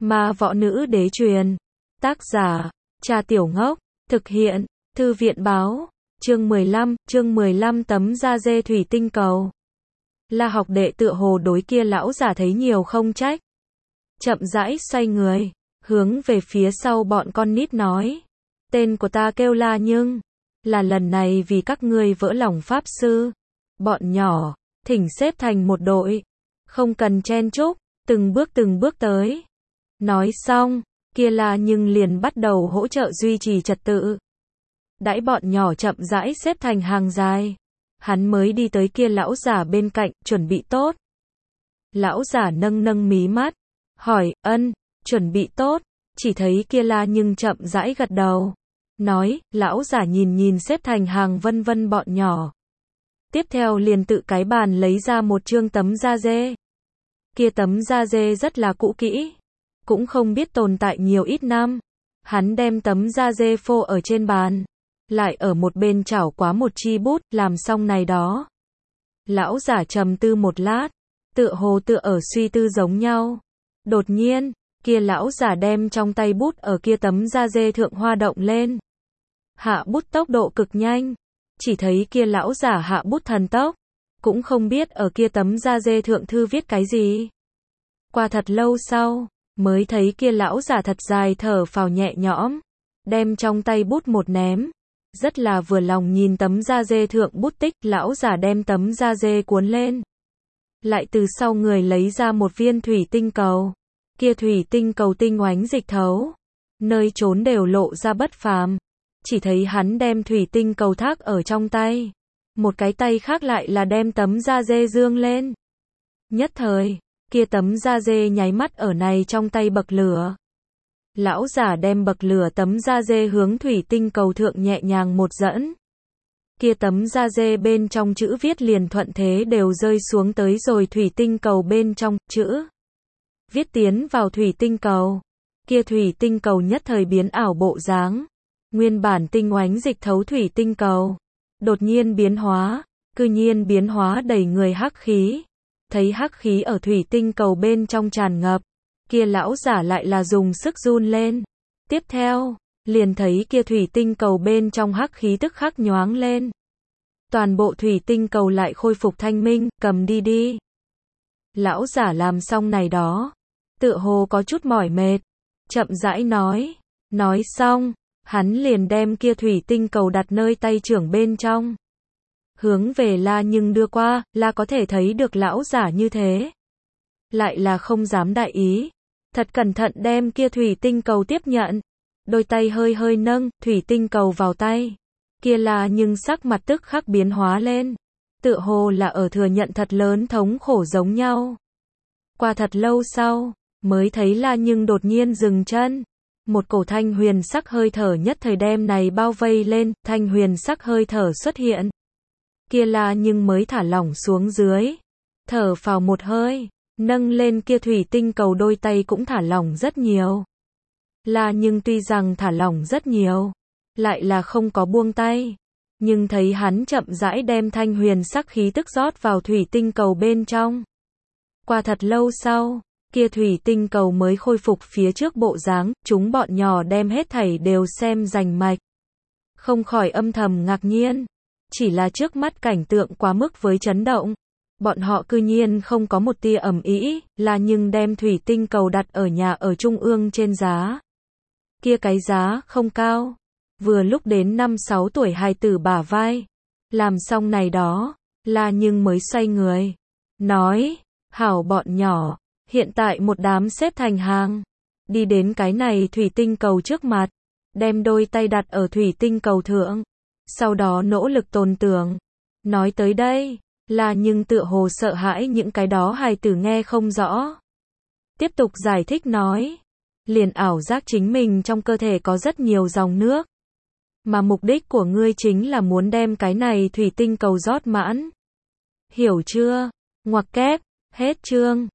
Ma võ nữ đế truyền. Tác giả, Trà Tiểu Ngốc. Thực hiện, Thư viện báo. Chương 15 tấm da dê thủy tinh cầu. La học đệ tựa hồ đối kia lão giả thấy nhiều không trách. Chậm rãi xoay người, hướng về phía sau bọn con nít nói. Tên của ta kêu La nhưng, là lần này vì các ngươi vỡ lòng pháp sư. Bọn nhỏ, thỉnh xếp thành một đội. Không cần chen chúc, từng bước tới. Nói xong, kia La nhưng liền bắt đầu hỗ trợ duy trì trật tự. Đãi bọn nhỏ chậm rãi xếp thành hàng dài. Hắn mới đi tới kia lão giả bên cạnh, chuẩn bị tốt. Lão giả nâng mí mắt, hỏi, chuẩn bị tốt. Chỉ thấy kia La nhưng chậm rãi gật đầu. Nói, lão giả nhìn xếp thành hàng vân bọn nhỏ. Tiếp theo liền tự cái bàn lấy ra một chương tấm da dê. Kia tấm da dê rất là cũ kỹ, cũng không biết tồn tại nhiều ít năm. Hắn đem tấm da dê phô ở trên bàn, lại ở một bên chảo quá một chi bút, làm xong này đó. Lão giả trầm tư một lát, tựa ở suy tư giống nhau. Đột nhiên, kia lão giả đem trong tay bút ở kia tấm da dê thượng hoa động lên. Hạ bút tốc độ cực nhanh, chỉ thấy kia lão giả hạ bút thần tốc, cũng không biết ở kia tấm da dê thượng thư viết cái gì. Qua thật lâu sau, mới thấy kia lão giả thật dài thở phào nhẹ nhõm, đem trong tay bút một ném. Rất là vừa lòng nhìn tấm da dê thượng bút tích, lão giả đem tấm da dê cuốn lên. Lại từ sau người lấy ra một viên thủy tinh cầu. Kia thủy tinh cầu tinh oánh dịch thấu, nơi trốn đều lộ ra bất phàm. Chỉ thấy hắn đem thủy tinh cầu thác ở trong tay, một cái tay khác lại là đem tấm da dê dương lên. Nhất thời, kia tấm da dê nháy mắt ở này trong tay bậc lửa. Lão giả đem bậc lửa tấm da dê hướng thủy tinh cầu thượng nhẹ nhàng một dẫn. Kia tấm da dê bên trong chữ viết liền thuận thế đều rơi xuống tới rồi thủy tinh cầu bên trong, chữ viết tiến vào thủy tinh cầu. Kia thủy tinh cầu nhất thời biến ảo bộ dáng. Nguyên bản tinh oánh dịch thấu thủy tinh cầu, đột nhiên biến hóa, cư nhiên biến hóa đầy người hắc khí. Thấy hắc khí ở thủy tinh cầu bên trong tràn ngập, kia lão giả lại là dùng sức run lên. Tiếp theo, liền thấy kia thủy tinh cầu bên trong hắc khí tức khắc nhoáng lên. Toàn bộ thủy tinh cầu lại khôi phục thanh minh, cầm đi. Lão giả làm xong này đó, tựa hồ có chút mỏi mệt, chậm rãi nói xong, hắn liền đem kia thủy tinh cầu đặt nơi tay trưởng bên trong. Hướng về La nhưng đưa qua, La có thể thấy được lão giả như thế. Lại là không dám đại ý. Thật cẩn thận đem kia thủy tinh cầu tiếp nhận. Đôi tay hơi nâng, thủy tinh cầu vào tay. Kia La nhưng sắc mặt tức khắc biến hóa lên. Tựa hồ là ở thừa nhận thật lớn thống khổ giống nhau. Qua thật lâu sau, mới thấy La nhưng đột nhiên dừng chân. Một cổ thanh huyền sắc hơi thở nhất thời đem này bao vây lên, thanh huyền sắc hơi thở xuất hiện. Kia La nhưng mới thả lỏng xuống dưới. Thở phào một hơi, nâng lên kia thủy tinh cầu đôi tay cũng thả lỏng rất nhiều. La nhưng tuy rằng thả lỏng rất nhiều, lại là không có buông tay. Nhưng thấy hắn chậm rãi đem thanh huyền sắc khí tức rót vào thủy tinh cầu bên trong. Qua thật lâu sau, kia thủy tinh cầu mới khôi phục phía trước bộ dáng, chúng bọn nhỏ đem hết thảy đều xem rành mạch. Không khỏi âm thầm ngạc nhiên, chỉ là trước mắt cảnh tượng quá mức với chấn động. Bọn họ cư nhiên không có một tia ầm ĩ, là nhưng đem thủy tinh cầu đặt ở nhà ở trung ương trên giá. Kia cái giá không cao, vừa lúc đến 5-6 tuổi hài tử bả vai. Làm xong này đó, là nhưng mới xoay người, nói, hảo bọn nhỏ. Hiện tại một đám xếp thành hàng, đi đến cái này thủy tinh cầu trước mặt, đem đôi tay đặt ở thủy tinh cầu thượng, sau đó nỗ lực tồn tưởng. Nói tới đây, là nhưng tựa hồ sợ hãi những cái đó hài tử nghe không rõ. Tiếp tục giải thích nói, liền ảo giác chính mình trong cơ thể có rất nhiều dòng nước, mà mục đích của ngươi chính là muốn đem cái này thủy tinh cầu rót mãn. Hiểu chưa? Ngoặc kép, hết chương.